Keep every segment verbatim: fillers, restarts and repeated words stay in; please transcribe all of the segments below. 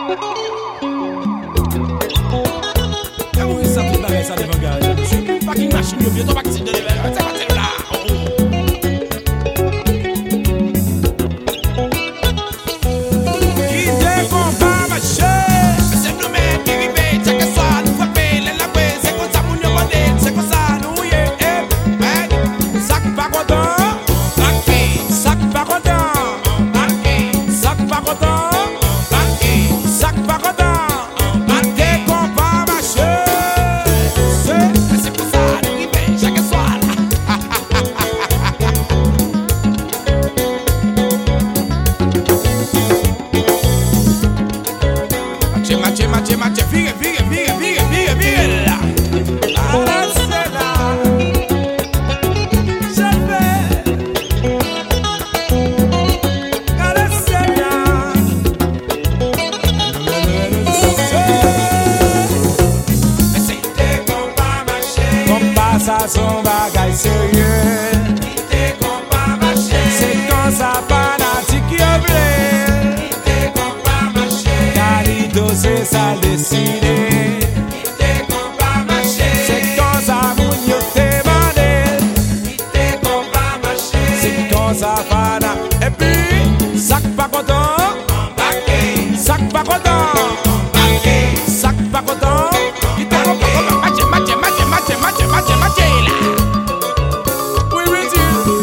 Son bagay sérieux, Ite kompa mache, c'est quand ça fanatique yo vle. ite kompa mache, Calido c'est ça décidé. ite kompa mache, C'est quand ça moun yo te mandé. ite kompa mache, C'est quand ça fana. Et puis, sac pas content, Mbake, sac pas content, Mbake, sac pas content. Ite kompa content, matche, matche, matche, matche, matche, matche, matche là. Oui, oui, Dieu.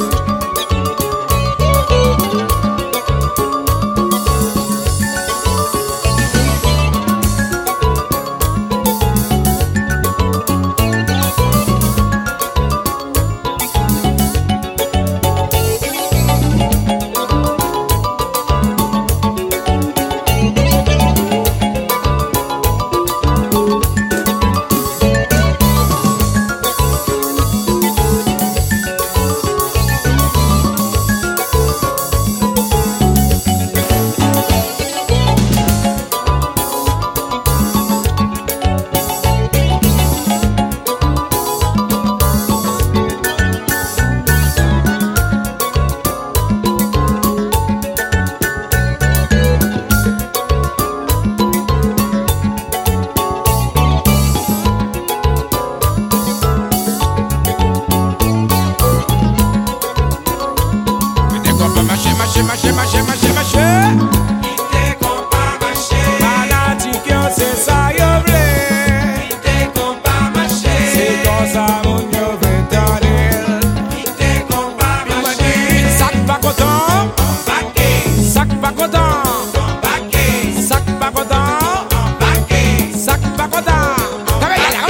Mache, mache, mache, mache, mache. ite kompa mache, Fanatique yo c'est ça yo vle. ite kompa mache, C'est comme ça moun yo veut t'aller. ite kompa mache, Sac pas content, Mbake, sac pas content, Mbake, sac pas content, Mbake, sac pas content.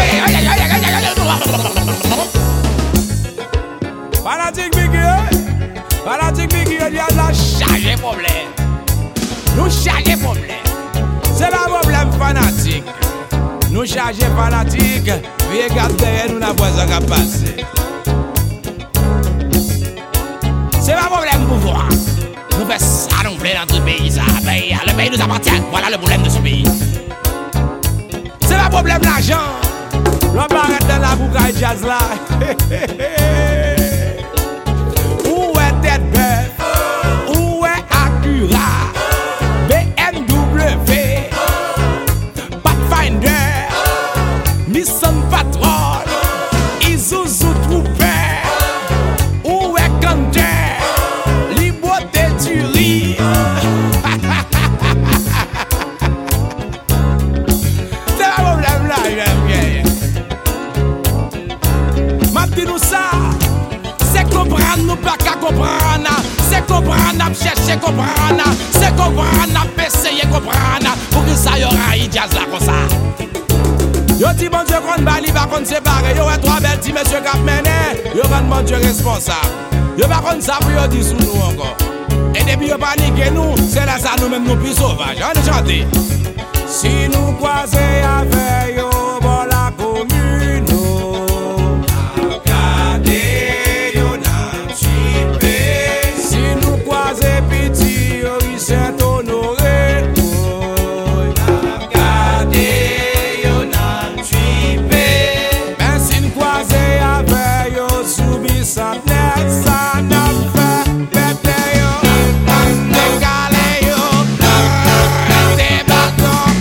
Fanatique big yo, fanatique big yo, il y a de la charge problème. Nous charger problème. C'est pas problème fanatique. Nous charger fanatique. Regarde derrière nous la voisin qui a passé. C'est pas problème pouvoir. Nous faisons ça nous voulons dans tout pays. Ça, pays, le pays nous appartient. Voilà le problème de ce pays. C'est pas problème l'argent. L'homme arrête dans la boucaille jazz là. Où est tête belle? Où est Acura? B M W, Pathfinder, Nissan Patrol, Isuzu Trooper. Où est Canter? Liberté du riz. C'est un problème là, j'aime bien. Ma dit nous ça, c'est comprendre nous pas qu'à comprendre. C'est comprendre, chercher comprendre. C'est comprendre, essayer comprendre. Pour que ça y aura un jazz là comme ça. Yo dit bon Dieu qu'on bali va qu'on séparer. Yo a trois belles petits messieurs qui mené. Yo rend bon Dieu responsable. Yo pas qu'on ça pour yo dire sous nous encore. Et depuis yo panique nous, c'est là ça nous même nous plus sauvages. On est chanté. Si nous croisons avec yo bon la commune. Regardez yo nan chipé. Si nous croisons petit yo il s'est honoré. Regardez yo nan chipé. Ben si nous croisons avec yo soubi sa net ça n'a fait pété yo. Décalé yo. Des bâtons.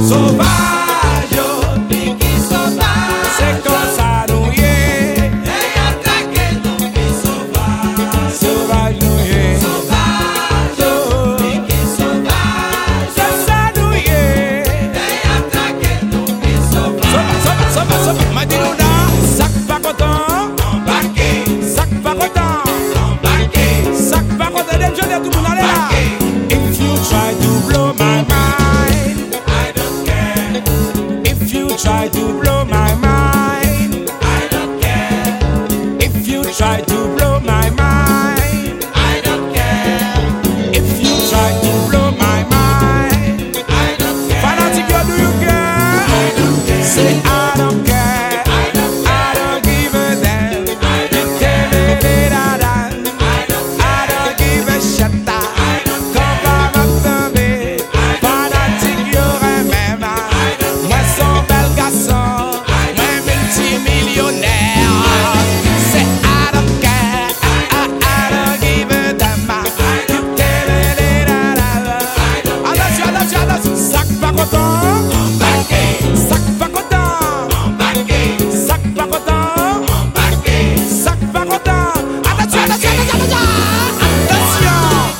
Sauvage, yo, Piqui sauvage. c'est comme ça nous y est. Hey, attaqué, nous qui sauvage. Sauvage nous y est. Sauvage, Oh, piqui sauvage. c'est ça nous y est. Hey, attaqué, nous qui sauvage. Soba, soba, soba, soba. Ma dit nous là, sac pas content, Embarqué, sac pas content, embarqué, sac pas content. Dem jeunes tout le monde allez là. If you try to blow my mind, I don't care, if you try to blow my mind, I don't care, if you try to blow my mind, I don't care, if you try to blow my mind. I don't care, Fanatic, you do you care? I don't care, Say I don't care. I don't I care, don't give a damn. I don't Tell me that I don't. I don't I don't give a shit. I don't Quand va m'observer, fanatique, y'aurait même. Moi, son bel garçon, moi, multimillionnaire. C'est I don't care. I, I don't give a damn. Tell me that I don't. Attention, attention, attention. Sac pas content. embarqué, Sac pas content. embarqué, Sac pas content. embarqué. Sac pas content. Attention, attention, attention, attention. Attention.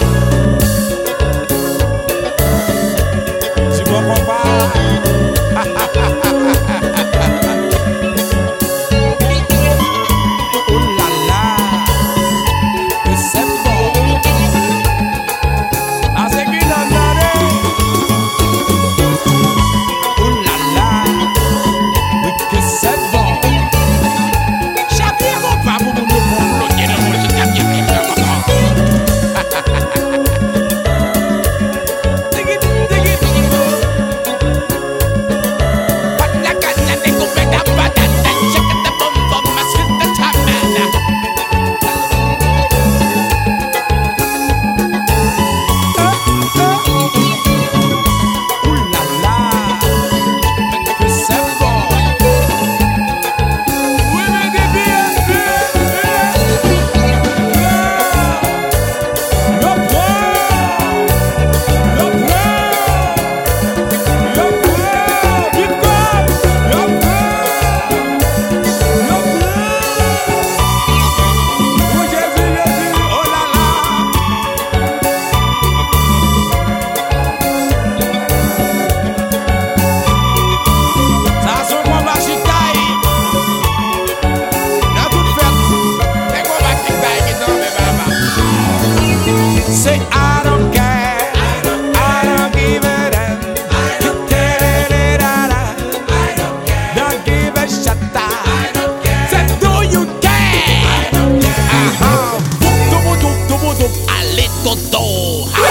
Tu me comprends? Oh là là. Que c'est bon. Ah, c'est qu'il en a des. Oh là là. Oui, que c'est bon. Jamais on va vous nous comploter dans mon système qui est bien. Dig it, dig it. What la canna de coupeta patata, check the bum bum, my sweet the tamana. Ouh là là, que c'est bon. Oui, mais des billets, le point, le point, le point, vite quoi, le point, le point. Oui, j'ai vu, j'ai vu, oh là là. Ça son combat chitaille. Dans toute fête, les combats chitaille qui tombent, maman. Say I don't care, I don't give a damn. You tell it that I don't give a shit. Say do you care? Uh-huh. Boop, doop, doop, doop, doop. Allez, toto.